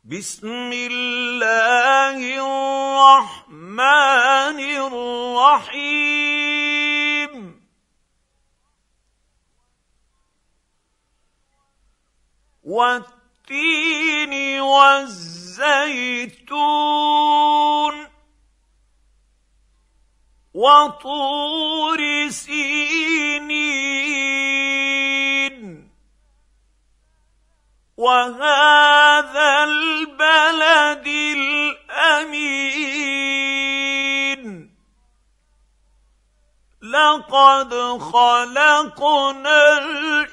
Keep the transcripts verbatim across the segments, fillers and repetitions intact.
بسم الله الرحمن الرحيم والتين والزيتون وطور سينين وهذا البلد الأمين لقد خلقنا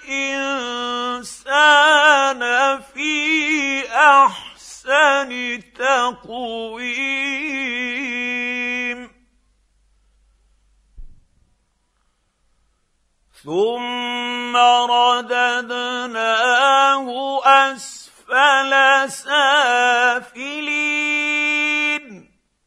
الإنسان في أحسن تقويم ثم رددناه أسفل سافلين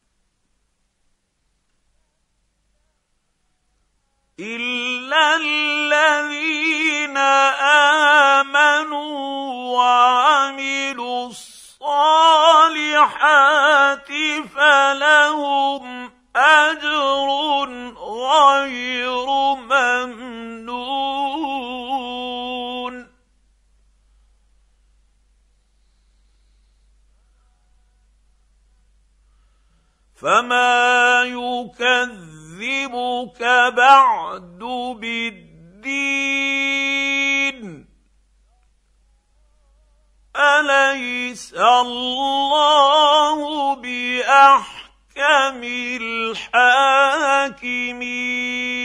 إلا الذين آمنوا وعملوا الصالحات فلهم أجر غير ممنون فما يكذبك بعد بالدين أليس الله بأحكم الحاكمين